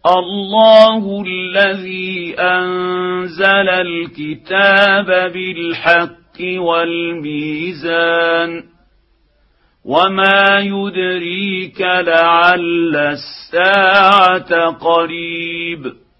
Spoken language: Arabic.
الله الذي أنزل الكتاب بالحق والميزان وما يدريك لعل الساعة قريب